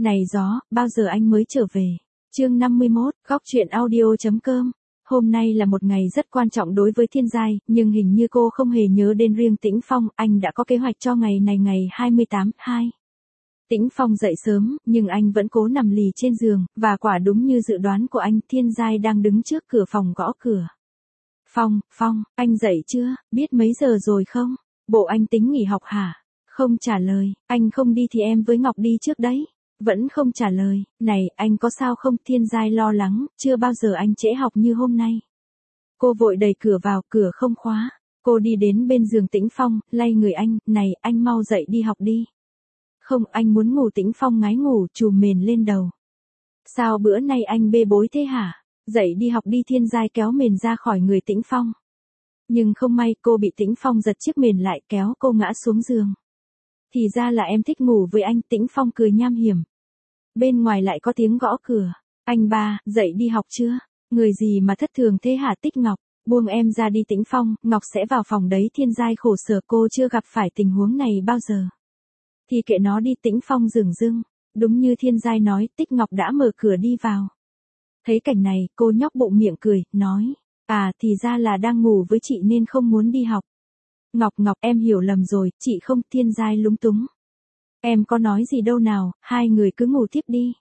Này gió, bao giờ anh mới trở về? Chương 51, góc truyện audio.com. Hôm nay là một ngày rất quan trọng đối với Thiên Giai, nhưng hình như cô không hề nhớ đến riêng Tĩnh Phong, anh đã có kế hoạch cho ngày này ngày 28/2. Tĩnh Phong dậy sớm, nhưng anh vẫn cố nằm lì trên giường, và quả đúng như dự đoán của anh, Thiên Giai đang đứng trước cửa phòng gõ cửa. Phong, anh dậy chưa, biết mấy giờ rồi không? Bộ anh tính nghỉ học hả? Không trả lời, anh không đi thì em với Ngọc đi trước đấy. Vẫn không trả lời, này, anh có sao không? Thiên Giai lo lắng, chưa bao giờ anh trễ học như hôm nay. Cô vội đẩy cửa vào, cửa không khóa. Cô đi đến bên giường Tĩnh Phong, lay người anh, này, anh mau dậy đi học đi. Không, anh muốn ngủ. Tĩnh Phong ngái ngủ, trùm mền lên đầu. Sao bữa nay anh bê bối thế hả? Dậy đi học đi. Thiên Giai kéo mền ra khỏi người Tĩnh Phong. Nhưng không may, cô bị Tĩnh Phong giật chiếc mền lại, kéo cô ngã xuống giường. Thì ra là em thích ngủ với anh. Tĩnh Phong cười nham hiểm. Bên ngoài lại có tiếng gõ cửa. Anh ba, dậy đi học chưa? Người gì mà thất thường thế hả? Tích Ngọc, buông em ra đi. Tĩnh Phong, Ngọc sẽ vào phòng đấy. Thiên Giai khổ sở, cô chưa gặp phải tình huống này bao giờ. Thì kệ nó đi. Tĩnh Phong dửng dưng. Đúng như Thiên Giai nói, Tích Ngọc đã mở cửa đi vào. Thấy cảnh này, cô nhóc bụng miệng cười, nói. À, thì ra là đang ngủ với chị nên không muốn đi học. Ngọc, em hiểu lầm rồi, chị không. Thiên Giai lúng túng. Em có nói gì đâu nào, hai người cứ ngủ tiếp đi.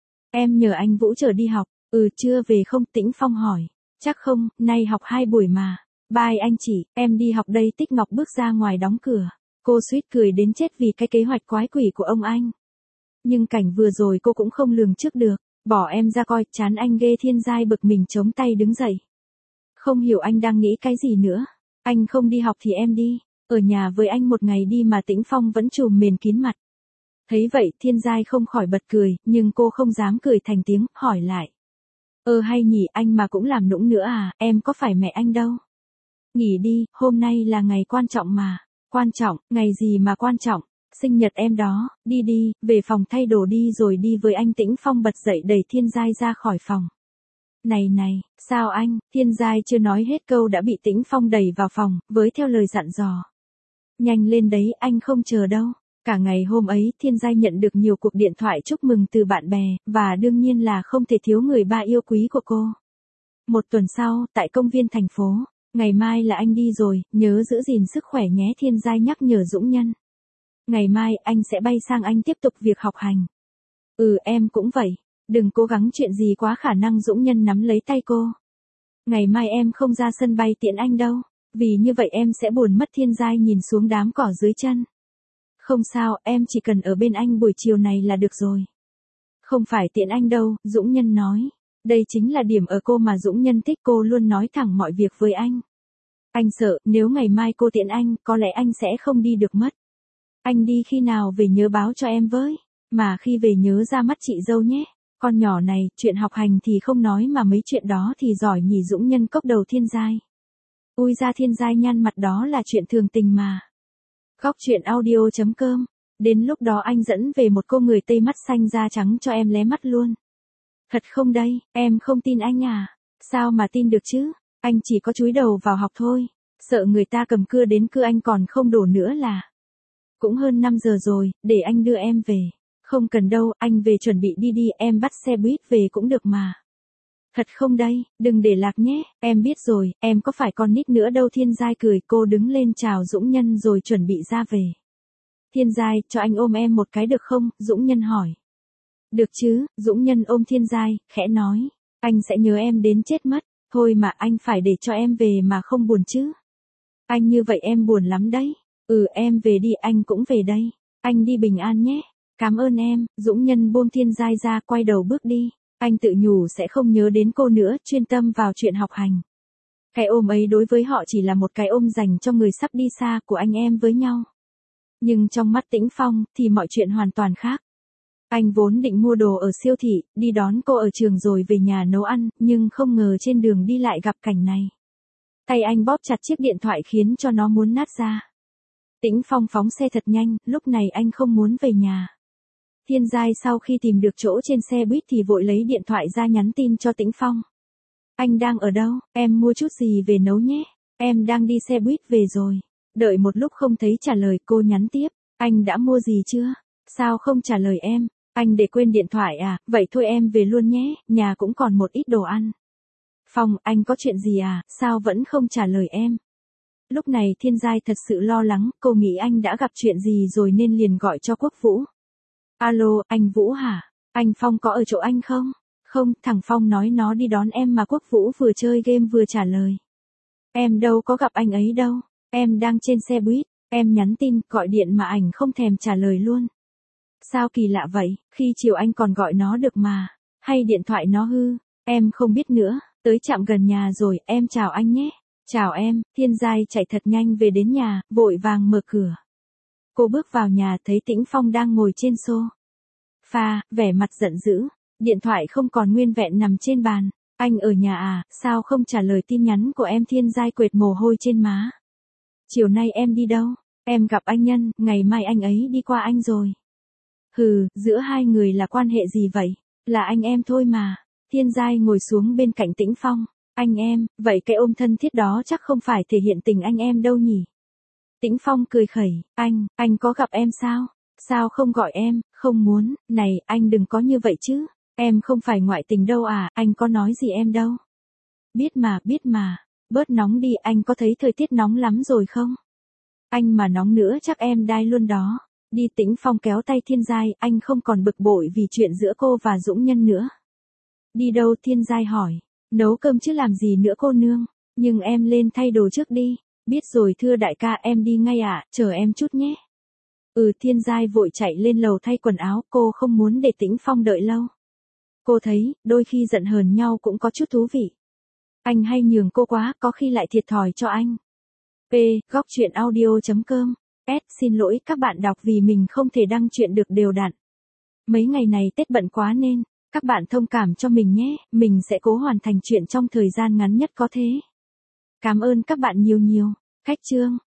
Em nhờ anh Vũ chở đi học. Chưa về không? Tĩnh Phong hỏi. Chắc không, nay học 2 buổi mà. Bye anh chị, em đi học đây. Tích Ngọc bước ra ngoài đóng cửa. Cô suýt cười đến chết vì cái kế hoạch quái quỷ của ông anh. Nhưng cảnh vừa rồi cô cũng không lường trước được. Bỏ em ra coi, chán anh ghê. Thiên Giai bực mình chống tay đứng dậy. Không hiểu anh đang nghĩ cái gì nữa. Anh không đi học thì em đi. Ở nhà với anh một ngày đi mà. Tĩnh Phong vẫn trùm mền kín mặt. Thấy vậy, Thiên Giai không khỏi bật cười, nhưng cô không dám cười thành tiếng, hỏi lại. Hay nhỉ, anh mà cũng làm nũng nữa à, em có phải mẹ anh đâu. Nghỉ đi, hôm nay là ngày quan trọng mà. Quan trọng, ngày gì mà quan trọng, sinh nhật em đó. Đi, về phòng thay đồ đi rồi đi với anh. Tĩnh Phong bật dậy đẩy Thiên Giai ra khỏi phòng. Này, sao anh? Thiên Giai chưa nói hết câu đã bị Tĩnh Phong đẩy vào phòng, với theo lời dặn dò. Nhanh lên đấy, anh không chờ đâu. Cả ngày hôm ấy, Thiên Giai nhận được nhiều cuộc điện thoại chúc mừng từ bạn bè, và đương nhiên là không thể thiếu người ba yêu quý của cô. Một tuần sau, tại công viên thành phố, ngày mai là anh đi rồi, nhớ giữ gìn sức khỏe nhé. Thiên Giai nhắc nhở Dũng Nhân. Ngày mai, anh sẽ bay sang Anh tiếp tục việc học hành. Em cũng vậy, đừng cố gắng chuyện gì quá khả năng. Dũng Nhân nắm lấy tay cô. Ngày mai em không ra sân bay tiễn anh đâu, vì như vậy em sẽ buồn mất. Thiên Giai nhìn xuống đám cỏ dưới chân. Không sao, em chỉ cần ở bên anh buổi chiều này là được rồi. Không phải tiện anh đâu, Dũng Nhân nói. Đây chính là điểm ở cô mà Dũng Nhân thích, cô luôn nói thẳng mọi việc với anh. Anh sợ, nếu ngày mai cô tiện anh, có lẽ anh sẽ không đi được mất. Anh đi khi nào về nhớ báo cho em với. Mà khi về nhớ ra mắt chị dâu nhé. Con nhỏ này, chuyện học hành thì không nói mà mấy chuyện đó thì giỏi nhỉ. Dũng Nhân cốc đầu Thiên Giai. Ui ra. Thiên Giai nhăn mặt, đó là chuyện thường tình mà. Góc truyện audio.com. Đến lúc đó anh dẫn về một cô người Tây mắt xanh da trắng cho em lé mắt luôn. Thật không đây, em không tin anh à? Sao mà tin được chứ? Anh chỉ có chúi đầu vào học thôi. Sợ người ta cầm cưa đến cưa anh còn không đổ nữa là. Cũng hơn 5 giờ rồi, để anh đưa em về. Không cần đâu, anh về chuẩn bị đi, em bắt xe buýt về cũng được mà. Thật không đây, đừng để lạc nhé, em biết rồi, em có phải con nít nữa đâu. Thiên Giai cười, cô đứng lên chào Dũng Nhân rồi chuẩn bị ra về. Thiên Giai, cho anh ôm em một cái được không? Dũng Nhân hỏi. Được chứ, Dũng Nhân ôm Thiên Giai, khẽ nói. Anh sẽ nhớ em đến chết mất, thôi mà anh phải để cho em về mà không buồn chứ. Anh như vậy em buồn lắm đấy. Em về đi, anh cũng về đây. Anh đi bình an nhé. Cảm ơn em. Dũng Nhân buông Thiên Giai ra, quay đầu bước đi. Anh tự nhủ sẽ không nhớ đến cô nữa, chuyên tâm vào chuyện học hành. Cái ôm ấy đối với họ chỉ là một cái ôm dành cho người sắp đi xa của anh em với nhau. Nhưng trong mắt Tĩnh Phong thì mọi chuyện hoàn toàn khác. Anh vốn định mua đồ ở siêu thị, đi đón cô ở trường rồi về nhà nấu ăn, nhưng không ngờ trên đường đi lại gặp cảnh này. Tay anh bóp chặt chiếc điện thoại khiến cho nó muốn nát ra. Tĩnh Phong phóng xe thật nhanh, lúc này anh không muốn về nhà. Thiên Giai sau khi tìm được chỗ trên xe buýt thì vội lấy điện thoại ra nhắn tin cho Tĩnh Phong. Anh đang ở đâu, em mua chút gì về nấu nhé, em đang đi xe buýt về rồi. Đợi một lúc không thấy trả lời, cô nhắn tiếp, anh đã mua gì chưa, sao không trả lời em, Anh để quên điện thoại à, vậy thôi em về luôn nhé, nhà cũng còn một ít đồ ăn. Phong, anh có chuyện gì à, sao vẫn không trả lời em? Lúc này Thiên Giai thật sự lo lắng, cô nghĩ anh đã gặp chuyện gì rồi nên liền gọi cho Quốc Vũ. Alo, anh Vũ hả? Anh Phong có ở chỗ anh không? Không, thằng Phong nói nó đi đón em mà Quốc Vũ vừa chơi game vừa trả lời. Em đâu có gặp anh ấy đâu, em đang trên xe buýt, em nhắn tin, gọi điện mà ảnh không thèm trả lời luôn. Sao kỳ lạ vậy, khi chiều anh còn gọi nó được mà, hay điện thoại nó hư, em không biết nữa, tới trạm gần nhà rồi, em chào anh nhé. Chào em, Thiên Giai chạy thật nhanh về đến nhà, vội vàng mở cửa. Cô bước vào nhà thấy Tĩnh Phong đang ngồi trên sofa, vẻ mặt giận dữ, điện thoại không còn nguyên vẹn nằm trên bàn. Anh ở nhà à, sao không trả lời tin nhắn của em? Thiên Giai quệt mồ hôi trên má. Chiều nay em đi đâu? Em gặp anh Nhân, ngày mai anh ấy đi qua anh rồi. Hừ, giữa hai người là quan hệ gì vậy? Là anh em thôi mà. Thiên Giai ngồi xuống bên cạnh Tĩnh Phong. Anh em, vậy cái ôm thân thiết đó chắc không phải thể hiện tình anh em đâu nhỉ? Tĩnh Phong cười khẩy, anh có gặp em sao? Sao không gọi em, không muốn, này, anh đừng có như vậy chứ. Em không phải ngoại tình đâu à, anh có nói gì em đâu. Biết mà, bớt nóng đi, anh có thấy thời tiết nóng lắm rồi không? Anh mà nóng nữa chắc em đai luôn đó. Đi. Tĩnh Phong kéo tay Thiên Giai, anh không còn bực bội vì chuyện giữa cô và Dũng Nhân nữa. Đi đâu? Thiên Giai hỏi. Nấu cơm chứ làm gì nữa cô nương, nhưng em lên thay đồ trước đi. Biết rồi thưa đại ca, em đi ngay ạ, chờ em chút nhé. Thiên Giai vội chạy lên lầu thay quần áo, cô không muốn để Tĩnh Phong đợi lâu. Cô thấy, đôi khi giận hờn nhau cũng có chút thú vị. Anh hay nhường cô quá, có khi lại thiệt thòi cho anh. Góc truyện audio.com. Xin lỗi các bạn đọc vì mình không thể đăng truyện được đều đặn. Mấy ngày này Tết bận quá nên, các bạn thông cảm cho mình nhé, mình sẽ cố hoàn thành chuyện trong thời gian ngắn nhất có thể. Cảm ơn các bạn nhiều nhiều. Khách chương.